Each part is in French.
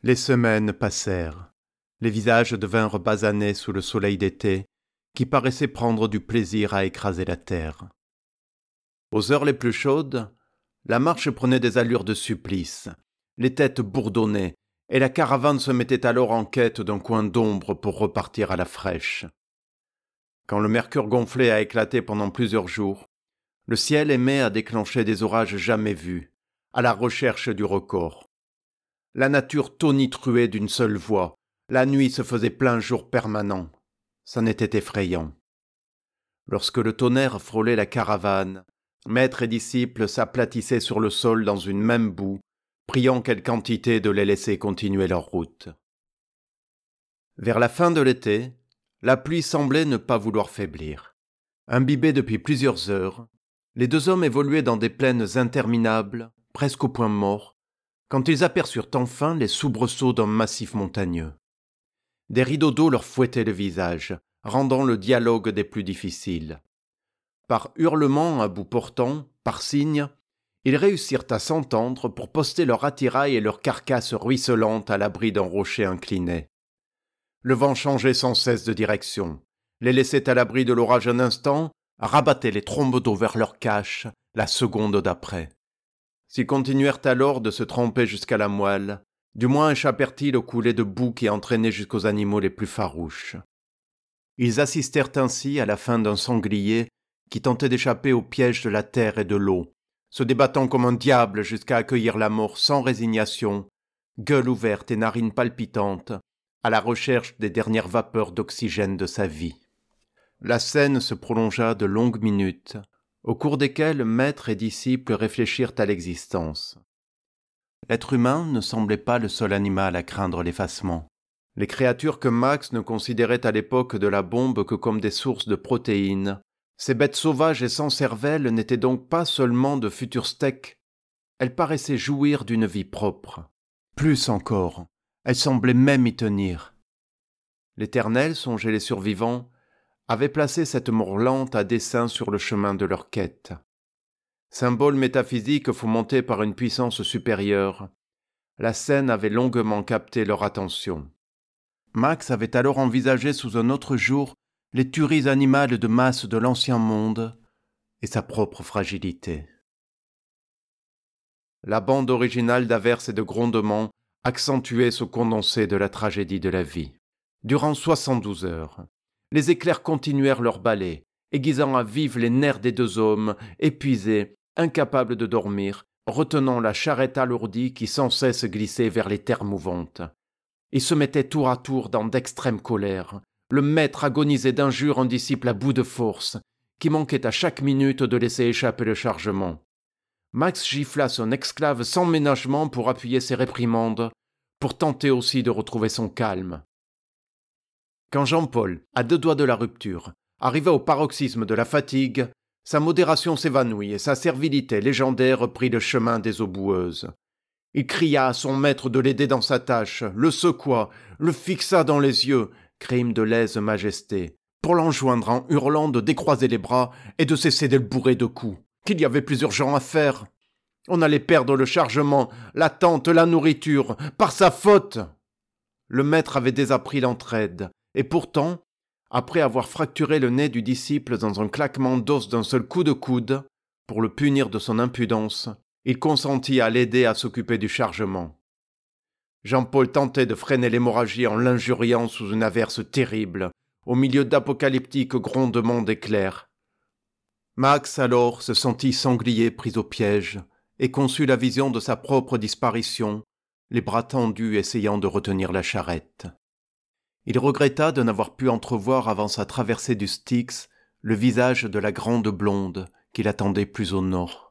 Les semaines passèrent. Les visages devinrent basanés sous le soleil d'été, qui paraissait prendre du plaisir à écraser la terre. Aux heures les plus chaudes, la marche prenait des allures de supplice, les têtes bourdonnaient, et la caravane se mettait alors en quête d'un coin d'ombre pour repartir à la fraîche. Quand le mercure gonflé a éclaté pendant plusieurs jours, le ciel aimait à déclencher des orages jamais vus, à la recherche du record. La nature tonitruait d'une seule voix, la nuit se faisait plein jour permanent. C'en était effrayant. Lorsque le tonnerre frôlait la caravane, maître et disciples s'aplatissaient sur le sol dans une même boue, priant quelle quantité de les laisser continuer leur route. Vers la fin de l'été, la pluie semblait ne pas vouloir faiblir. Imbibés depuis plusieurs heures, les deux hommes évoluaient dans des plaines interminables, presque au point mort, quand ils aperçurent enfin les soubresauts d'un massif montagneux. Des rideaux d'eau leur fouettaient le visage, rendant le dialogue des plus difficiles. Par hurlements à bout portant, par signes, ils réussirent à s'entendre pour poster leur attirail et leur carcasse ruisselante à l'abri d'un rocher incliné. Le vent changeait sans cesse de direction, les laissait à l'abri de l'orage un instant, rabattait les trombes d'eau vers leur cache la seconde d'après. S'ils continuèrent alors de se tremper jusqu'à la moelle, du moins échappèrent-ils aux coulées de boue qui entraînaient jusqu'aux animaux les plus farouches. Ils assistèrent ainsi à la fin d'un sanglier qui tentait d'échapper aux pièges de la terre et de l'eau, se débattant comme un diable jusqu'à accueillir la mort sans résignation, gueule ouverte et narines palpitantes, à la recherche des dernières vapeurs d'oxygène de sa vie. La scène se prolongea de longues minutes, au cours desquelles maître et disciples réfléchirent à l'existence. L'être humain ne semblait pas le seul animal à craindre l'effacement. Les créatures que Max ne considérait à l'époque de la bombe que comme des sources de protéines, ces bêtes sauvages et sans cervelle n'étaient donc pas seulement de futurs steaks, elles paraissaient jouir d'une vie propre. Plus encore, elles semblaient même y tenir. L'Éternel, songeaient les survivants, avait placé cette mort lente à dessein sur le chemin de leur quête. Symbole métaphysique fomenté par une puissance supérieure, la scène avait longuement capté leur attention. Max avait alors envisagé sous un autre jour les tueries animales de masse de l'ancien monde et sa propre fragilité. La bande originale d'averses et de grondements accentuait ce condensé de la tragédie de la vie. Durant 72 heures, les éclairs continuèrent leur balai, aiguisant à vif les nerfs des deux hommes, épuisés, incapables de dormir, retenant la charrette alourdie qui sans cesse glissait vers les terres mouvantes. Ils se mettaient tour à tour dans d'extrêmes colères. Le maître agonisait d'injures un disciple à bout de force, qui manquait à chaque minute de laisser échapper le chargement. Max gifla son esclave sans ménagement pour appuyer ses réprimandes, pour tenter aussi de retrouver son calme. Quand Jean-Paul, à 2 doigts de la rupture, arriva au paroxysme de la fatigue, sa modération s'évanouit et sa servilité légendaire prit le chemin des eaux boueuses. Il cria à son maître de l'aider dans sa tâche, le secoua, le fixa dans les yeux, crime de lèse majesté, pour l'enjoindre en hurlant de décroiser les bras et de cesser de le bourrer de coups, qu'il y avait plus urgent à faire. On allait perdre le chargement, la tente, la nourriture, par sa faute. Le maître avait désappris l'entraide, et pourtant, après avoir fracturé le nez du disciple dans un claquement d'os d'un seul coup de coude, pour le punir de son impudence, il consentit à l'aider à s'occuper du chargement. Jean-Paul tentait de freiner l'hémorragie en l'injuriant sous une averse terrible, au milieu d'apocalyptiques grondements d'éclairs. Max, alors, se sentit sanglier pris au piège, et conçut la vision de sa propre disparition, les bras tendus essayant de retenir la charrette. Il regretta de n'avoir pu entrevoir avant sa traversée du Styx le visage de la grande blonde qu'il attendait plus au nord.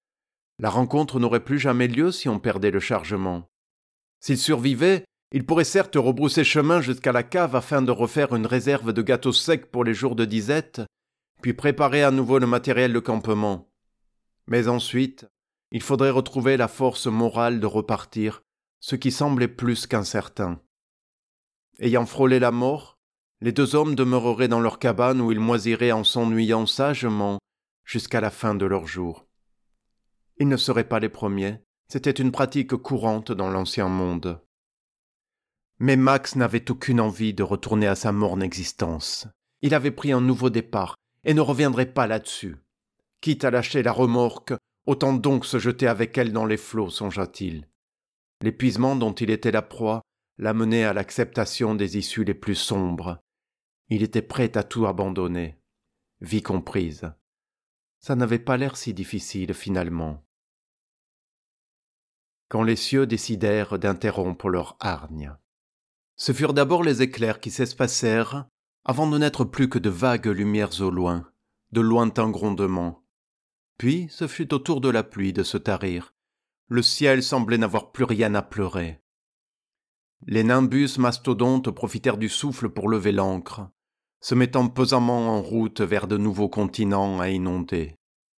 La rencontre n'aurait plus jamais lieu si on perdait le chargement. S'il survivait, il pourrait certes rebrousser chemin jusqu'à la cave afin de refaire une réserve de gâteaux secs pour les jours de disette, puis préparer à nouveau le matériel de campement. Mais ensuite, il faudrait retrouver la force morale de repartir, ce qui semblait plus qu'incertain. Ayant frôlé la mort, les deux hommes demeureraient dans leur cabane où ils moisiraient en s'ennuyant sagement jusqu'à la fin de leur jour. Ils ne seraient pas les premiers, c'était une pratique courante dans l'ancien monde. Mais Max n'avait aucune envie de retourner à sa morne existence. Il avait pris un nouveau départ et ne reviendrait pas là-dessus. Quitte à lâcher la remorque, autant donc se jeter avec elle dans les flots, songea-t-il. L'épuisement dont il était la proie l'amenait à l'acceptation des issues les plus sombres. Il était prêt à tout abandonner, vie comprise. Ça n'avait pas l'air si difficile finalement. Quand les cieux décidèrent d'interrompre leur hargne. Ce furent d'abord les éclairs qui s'espacèrent, avant de n'être plus que de vagues lumières au loin, de lointains grondements. Puis ce fut au tour de la pluie de se tarir. Le ciel semblait n'avoir plus rien à pleurer. Les nimbus mastodontes profitèrent du souffle pour lever l'ancre, se mettant pesamment en route vers de nouveaux continents à inonder.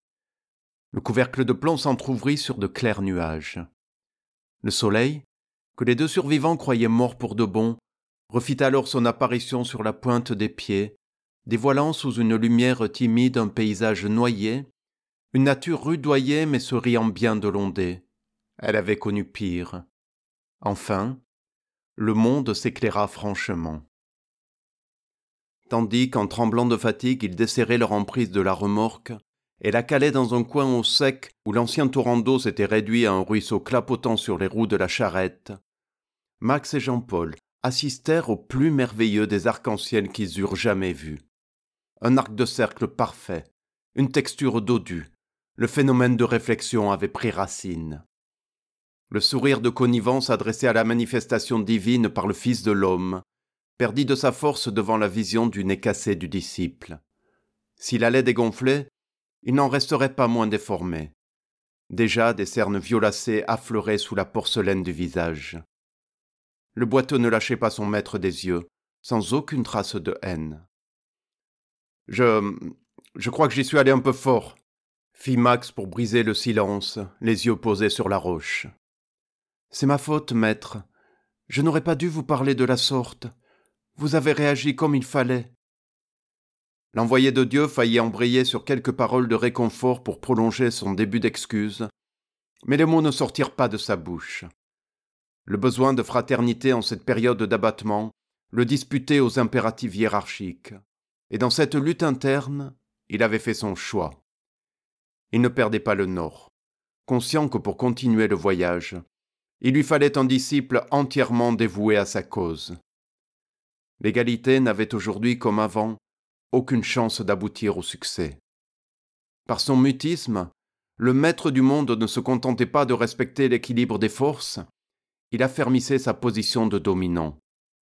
Le couvercle de plomb s'entr'ouvrit sur de clairs nuages. Le soleil, que les deux survivants croyaient mort pour de bon, refit alors son apparition sur la pointe des pieds, dévoilant sous une lumière timide un paysage noyé, une nature rudoyée mais se riant bien de l'ondée. Elle avait connu pire. Enfin, le monde s'éclaira franchement. Tandis qu'en tremblant de fatigue, ils desserraient leur emprise de la remorque et la calaient dans un coin au sec où l'ancien torrent d'eau s'était réduit à un ruisseau clapotant sur les roues de la charrette, Max et Jean-Paul assistèrent au plus merveilleux des arcs-en-ciel qu'ils eurent jamais vus. Un arc de cercle parfait, une texture dodue, le phénomène de réflexion avait pris racine. Le sourire de connivence adressé à la manifestation divine par le Fils de l'homme perdit de sa force devant la vision du nez cassé du disciple. S'il allait dégonfler, il n'en resterait pas moins déformé. Déjà des cernes violacées affleuraient sous la porcelaine du visage. Le boiteux ne lâchait pas son maître des yeux, sans aucune trace de haine. « Je crois que j'y suis allé un peu fort », fit Max pour briser le silence, les yeux posés sur la roche. « C'est ma faute, maître. Je n'aurais pas dû vous parler de la sorte. Vous avez réagi comme il fallait. » L'envoyé de Dieu faillit embrayer sur quelques paroles de réconfort pour prolonger son début d'excuse, mais les mots ne sortirent pas de sa bouche. Le besoin de fraternité en cette période d'abattement le disputait aux impératifs hiérarchiques, et dans cette lutte interne, il avait fait son choix. Il ne perdait pas le nord, conscient que pour continuer le voyage, il lui fallait un disciple entièrement dévoué à sa cause. L'égalité n'avait aujourd'hui, comme avant, aucune chance d'aboutir au succès. Par son mutisme, le maître du monde ne se contentait pas de respecter l'équilibre des forces, il affermissait sa position de dominant.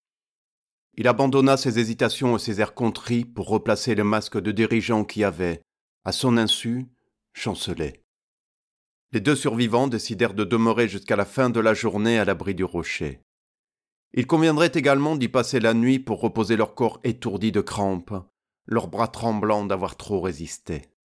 Il abandonna ses hésitations et ses airs contrits pour replacer le masque de dirigeant qui avait, à son insu, chancelé. Les deux survivants décidèrent de demeurer jusqu'à la fin de la journée à l'abri du rocher. Il conviendrait également d'y passer la nuit pour reposer leur corps étourdi de crampes, leurs bras tremblants d'avoir trop résisté.